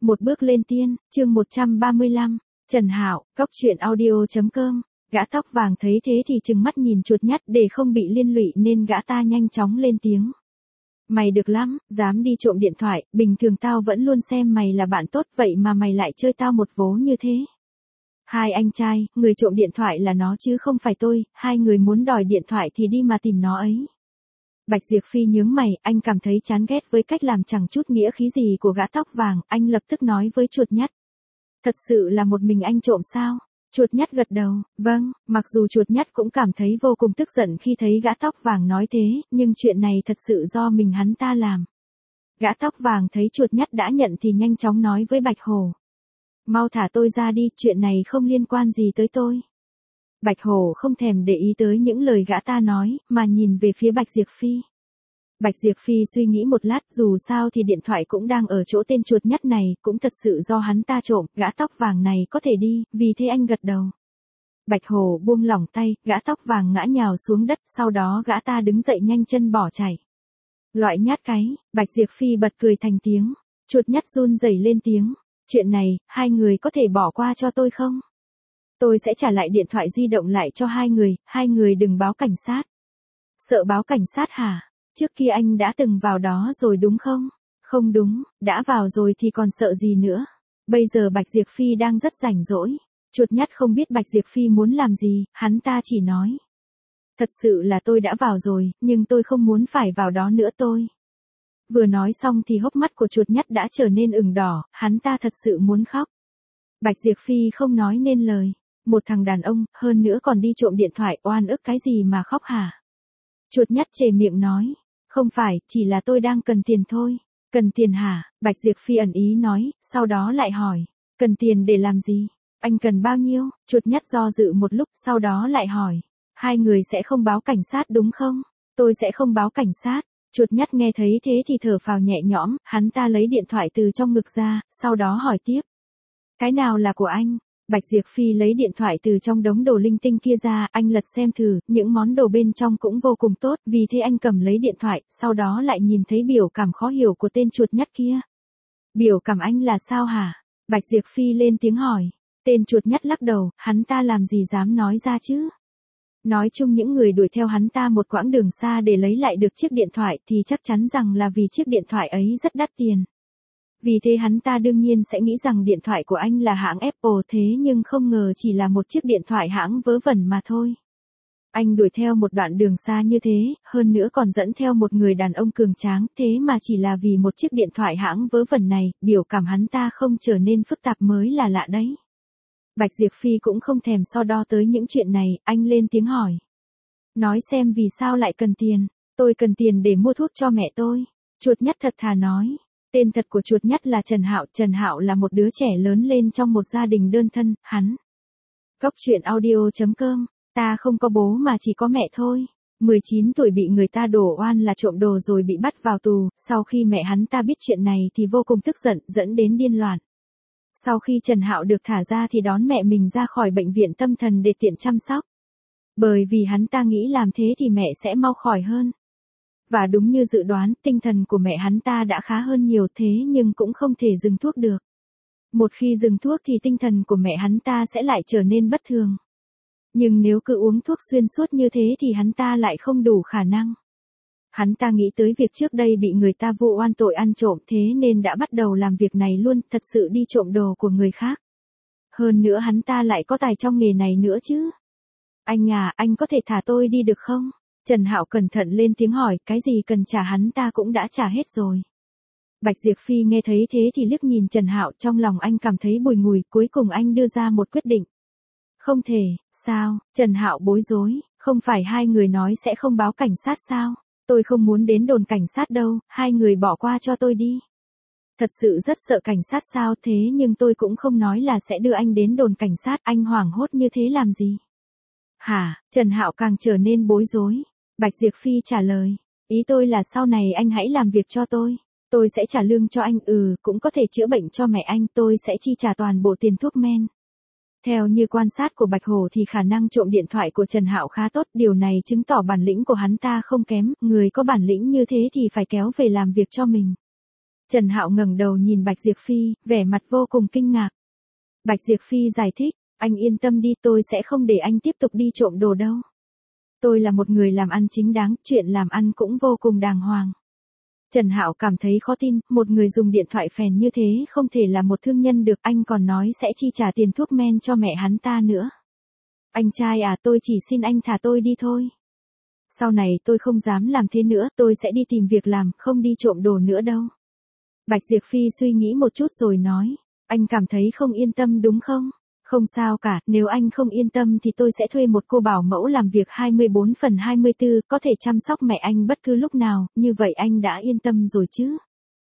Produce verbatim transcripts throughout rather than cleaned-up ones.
Một bước lên tiên, chương một trăm ba mươi lăm, Trần Hạo, cốc truyện audio chấm com. Gã tóc vàng thấy thế thì trừng mắt nhìn chuột nhắt để không bị liên lụy nên gã ta nhanh chóng lên tiếng. Mày được lắm, dám đi trộm điện thoại, bình thường tao vẫn luôn xem mày là bạn tốt vậy mà mày lại chơi tao một vố như thế. Hai anh trai, người trộm điện thoại là nó chứ không phải tôi, hai người muốn đòi điện thoại thì đi mà tìm nó ấy. Bạch Diệp Phi nhướng mày, anh cảm thấy chán ghét với cách làm chẳng chút nghĩa khí gì của gã tóc vàng, anh lập tức nói với chuột nhắt. Thật sự là một mình anh trộm sao? Chuột nhắt gật đầu, vâng, mặc dù chuột nhắt cũng cảm thấy vô cùng tức giận khi thấy gã tóc vàng nói thế, nhưng chuyện này thật sự do mình hắn ta làm. Gã tóc vàng thấy chuột nhắt đã nhận thì nhanh chóng nói với Bạch Hổ. Mau thả tôi ra đi, chuyện này không liên quan gì tới tôi. Bạch Hổ không thèm để ý tới những lời gã ta nói, mà nhìn về phía Bạch Diệp Phi. Bạch Diệp Phi suy nghĩ một lát, dù sao thì điện thoại cũng đang ở chỗ tên chuột nhắt này, cũng thật sự do hắn ta trộm, gã tóc vàng này có thể đi, vì thế anh gật đầu. Bạch Hổ buông lỏng tay, gã tóc vàng ngã nhào xuống đất, sau đó gã ta đứng dậy nhanh chân bỏ chạy. Loại nhát cái, Bạch Diệp Phi bật cười thành tiếng, chuột nhắt run rẩy lên tiếng, chuyện này, hai người có thể bỏ qua cho tôi không? Tôi sẽ trả lại điện thoại di động lại cho hai người, hai người đừng báo cảnh sát. Sợ báo cảnh sát hả? Trước kia anh đã từng vào đó rồi đúng không? Không đúng, đã vào rồi thì còn sợ gì nữa. Bây giờ Bạch Diệp Phi đang rất rảnh rỗi. Chuột nhắt không biết Bạch Diệp Phi muốn làm gì, hắn ta chỉ nói. Thật sự là tôi đã vào rồi, nhưng tôi không muốn phải vào đó nữa tôi. Vừa nói xong thì hốc mắt của chuột nhắt đã trở nên ửng đỏ, hắn ta thật sự muốn khóc. Bạch Diệp Phi không nói nên lời. Một thằng đàn ông, hơn nữa còn đi trộm điện thoại, oan ức cái gì mà khóc hả? Chuột nhắt chề miệng nói. Không phải, chỉ là tôi đang cần tiền thôi. Cần tiền hả? Bạch Diệp Phi ẩn ý nói, sau đó lại hỏi. Cần tiền để làm gì? Anh cần bao nhiêu? Chuột nhắt do dự một lúc, sau đó lại hỏi. Hai người sẽ không báo cảnh sát đúng không? Tôi sẽ không báo cảnh sát. Chuột nhắt nghe thấy thế thì thở phào nhẹ nhõm, hắn ta lấy điện thoại từ trong ngực ra, sau đó hỏi tiếp. Cái nào là của anh? Bạch Diệp Phi lấy điện thoại từ trong đống đồ linh tinh kia ra, anh lật xem thử, những món đồ bên trong cũng vô cùng tốt, vì thế anh cầm lấy điện thoại, sau đó lại nhìn thấy biểu cảm khó hiểu của tên chuột nhắt kia. Biểu cảm anh là sao hả? Bạch Diệp Phi lên tiếng hỏi. Tên chuột nhắt lắc đầu, hắn ta làm gì dám nói ra chứ? Nói chung những người đuổi theo hắn ta một quãng đường xa để lấy lại được chiếc điện thoại thì chắc chắn rằng là vì chiếc điện thoại ấy rất đắt tiền. Vì thế hắn ta đương nhiên sẽ nghĩ rằng điện thoại của anh là hãng Apple, thế nhưng không ngờ chỉ là một chiếc điện thoại hãng vớ vẩn mà thôi. Anh đuổi theo một đoạn đường xa như thế, hơn nữa còn dẫn theo một người đàn ông cường tráng, thế mà chỉ là vì một chiếc điện thoại hãng vớ vẩn này, biểu cảm hắn ta không trở nên phức tạp mới là lạ đấy. Bạch Diệp Phi cũng không thèm so đo tới những chuyện này, anh lên tiếng hỏi. Nói xem vì sao lại cần tiền. Tôi cần tiền để mua thuốc cho mẹ tôi. Chuột nhắt thật thà nói. Tên thật của chuột nhắt là Trần Hạo, Trần Hạo là một đứa trẻ lớn lên trong một gia đình đơn thân, hắn. Cốc truyện audio chấm com, ta không có bố mà chỉ có mẹ thôi. mười chín tuổi bị người ta đổ oan là trộm đồ rồi bị bắt vào tù, sau khi mẹ hắn ta biết chuyện này thì vô cùng tức giận, dẫn đến điên loạn. Sau khi Trần Hạo được thả ra thì đón mẹ mình ra khỏi bệnh viện tâm thần để tiện chăm sóc. Bởi vì hắn ta nghĩ làm thế thì mẹ sẽ mau khỏi hơn. Và đúng như dự đoán, tinh thần của mẹ hắn ta đã khá hơn nhiều thế nhưng cũng không thể dừng thuốc được. Một khi dừng thuốc thì tinh thần của mẹ hắn ta sẽ lại trở nên bất thường. Nhưng nếu cứ uống thuốc xuyên suốt như thế thì hắn ta lại không đủ khả năng. Hắn ta nghĩ tới việc trước đây bị người ta vụ oan tội ăn trộm thế nên đã bắt đầu làm việc này luôn, thật sự đi trộm đồ của người khác. Hơn nữa hắn ta lại có tài trong nghề này nữa chứ. Anh à, anh có thể thả tôi đi được không? Trần Hạo cẩn thận lên tiếng hỏi, cái gì cần trả hắn ta cũng đã trả hết rồi. Bạch Diệp Phi nghe thấy thế thì liếc nhìn Trần Hạo, trong lòng anh cảm thấy bùi ngùi, cuối cùng anh đưa ra một quyết định. Không thể, sao? Trần Hạo bối rối, không phải hai người nói sẽ không báo cảnh sát sao? Tôi không muốn đến đồn cảnh sát đâu, hai người bỏ qua cho tôi đi. Thật sự rất sợ cảnh sát sao, thế nhưng tôi cũng không nói là sẽ đưa anh đến đồn cảnh sát, anh hoảng hốt như thế làm gì? Hả? Trần Hạo càng trở nên bối rối. Bạch Diệp Phi trả lời, ý tôi là sau này anh hãy làm việc cho tôi. Tôi sẽ trả lương cho anh, ừ, cũng có thể chữa bệnh cho mẹ anh, tôi sẽ chi trả toàn bộ tiền thuốc men. Theo như quan sát của Bạch Hổ thì khả năng trộm điện thoại của Trần Hạo khá tốt, điều này chứng tỏ bản lĩnh của hắn ta không kém, người có bản lĩnh như thế thì phải kéo về làm việc cho mình. Trần Hạo ngẩng đầu nhìn Bạch Diệp Phi, vẻ mặt vô cùng kinh ngạc. Bạch Diệp Phi giải thích, anh yên tâm đi, tôi sẽ không để anh tiếp tục đi trộm đồ đâu. Tôi là một người làm ăn chính đáng, chuyện làm ăn cũng vô cùng đàng hoàng. Trần Hạo cảm thấy khó tin, một người dùng điện thoại phèn như thế không thể là một thương nhân được, anh còn nói sẽ chi trả tiền thuốc men cho mẹ hắn ta nữa. Anh trai à, tôi chỉ xin anh thả tôi đi thôi. Sau này tôi không dám làm thế nữa, tôi sẽ đi tìm việc làm, không đi trộm đồ nữa đâu. Bạch Diệp Phi suy nghĩ một chút rồi nói, anh cảm thấy không yên tâm đúng không? Không sao cả, nếu anh không yên tâm thì tôi sẽ thuê một cô bảo mẫu làm việc hai mươi bốn phần hai mươi tư, có thể chăm sóc mẹ anh bất cứ lúc nào, như vậy anh đã yên tâm rồi chứ.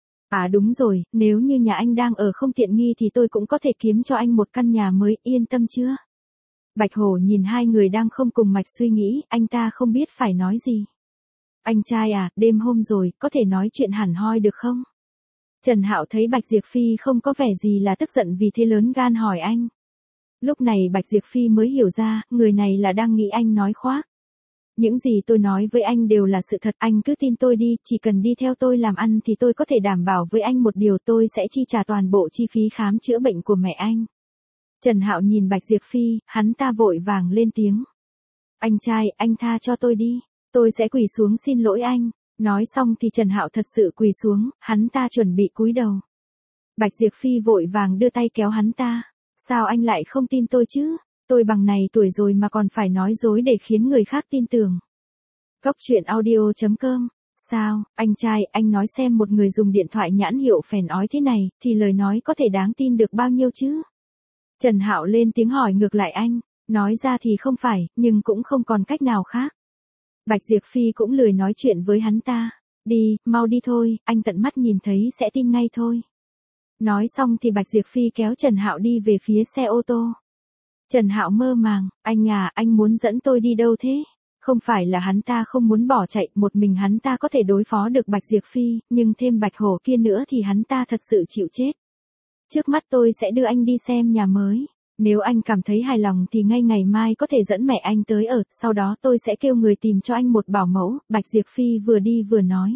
À đúng rồi, nếu như nhà anh đang ở không tiện nghi thì tôi cũng có thể kiếm cho anh một căn nhà mới, yên tâm chưa? Bạch Hổ nhìn hai người đang không cùng mạch suy nghĩ, anh ta không biết phải nói gì. Anh trai à, đêm hôm rồi, có thể nói chuyện hẳn hoi được không? Trần Hạo thấy Bạch Diệp Phi không có vẻ gì là tức giận vì thế lớn gan hỏi anh. Lúc này Bạch Diệp Phi mới hiểu ra, người này là đang nghĩ anh nói khoác. Những gì tôi nói với anh đều là sự thật, anh cứ tin tôi đi, chỉ cần đi theo tôi làm ăn thì tôi có thể đảm bảo với anh một điều, tôi sẽ chi trả toàn bộ chi phí khám chữa bệnh của mẹ anh. Trần Hạo nhìn Bạch Diệp Phi, hắn ta vội vàng lên tiếng. Anh trai, anh tha cho tôi đi, tôi sẽ quỳ xuống xin lỗi anh. Nói xong thì Trần Hạo thật sự quỳ xuống, hắn ta chuẩn bị cúi đầu. Bạch Diệp Phi vội vàng đưa tay kéo hắn ta. Sao anh lại không tin tôi chứ? Tôi bằng này tuổi rồi mà còn phải nói dối để khiến người khác tin tưởng. Góc truyện audio chấm com. Sao, anh trai, anh nói xem, một người dùng điện thoại nhãn hiệu phèn ói thế này, thì lời nói có thể đáng tin được bao nhiêu chứ? Trần Hạo lên tiếng hỏi ngược lại anh. Nói ra thì không phải, nhưng cũng không còn cách nào khác. Bạch Diệp Phi cũng lười nói chuyện với hắn ta. Đi, mau đi thôi, anh tận mắt nhìn thấy sẽ tin ngay thôi. Nói xong thì Bạch Diệp Phi kéo Trần Hạo đi về phía xe ô tô. Trần Hạo mơ màng, anh à, anh muốn dẫn tôi đi đâu thế? Không phải là hắn ta không muốn bỏ chạy, một mình hắn ta có thể đối phó được Bạch Diệp Phi, nhưng thêm Bạch Hổ kia nữa thì hắn ta thật sự chịu chết. Trước mắt tôi sẽ đưa anh đi xem nhà mới. Nếu anh cảm thấy hài lòng thì ngay ngày mai có thể dẫn mẹ anh tới ở, sau đó tôi sẽ kêu người tìm cho anh một bảo mẫu, Bạch Diệp Phi vừa đi vừa nói.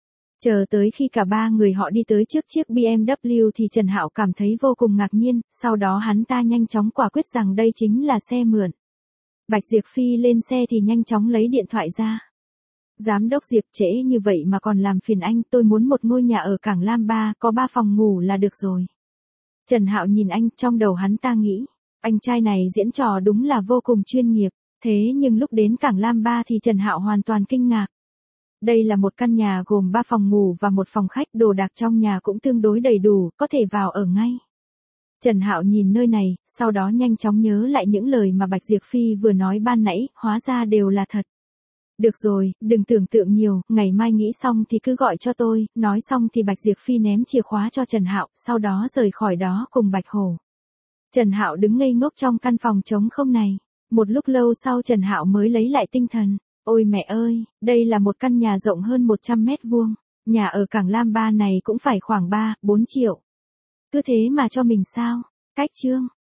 Chờ tới khi cả ba người họ đi tới trước chiếc bê em vê thì Trần Hạo cảm thấy vô cùng ngạc nhiên, sau đó hắn ta nhanh chóng quả quyết rằng đây chính là xe mượn. Bạch Diệp Phi lên xe thì nhanh chóng lấy điện thoại ra. Giám đốc Diệp, trễ như vậy mà còn làm phiền anh, tôi muốn một ngôi nhà ở Cảng Lam ba, có ba phòng ngủ là được rồi. Trần Hạo nhìn anh, trong đầu hắn ta nghĩ, anh trai này diễn trò đúng là vô cùng chuyên nghiệp, thế nhưng lúc đến Cảng Lam ba thì Trần Hạo hoàn toàn kinh ngạc. Đây là một căn nhà gồm ba phòng ngủ và một phòng khách, đồ đạc trong nhà cũng tương đối đầy đủ, có thể vào ở ngay. Trần Hạo nhìn nơi này, sau đó nhanh chóng nhớ lại những lời mà Bạch Diệp Phi vừa nói ban nãy, hóa ra đều là thật. Được rồi, đừng tưởng tượng nhiều, ngày mai nghĩ xong thì cứ gọi cho tôi, nói xong thì Bạch Diệp Phi ném chìa khóa cho Trần Hạo, sau đó rời khỏi đó cùng Bạch Hổ. Trần Hạo đứng ngây ngốc trong căn phòng trống không này. Một lúc lâu sau Trần Hạo mới lấy lại tinh thần. Ôi mẹ ơi, đây là một căn nhà rộng hơn một trăm mét vuông. Nhà ở Cảng Lam ba này cũng phải khoảng ba, bốn triệu. Cứ thế mà cho mình sao? Cách chương.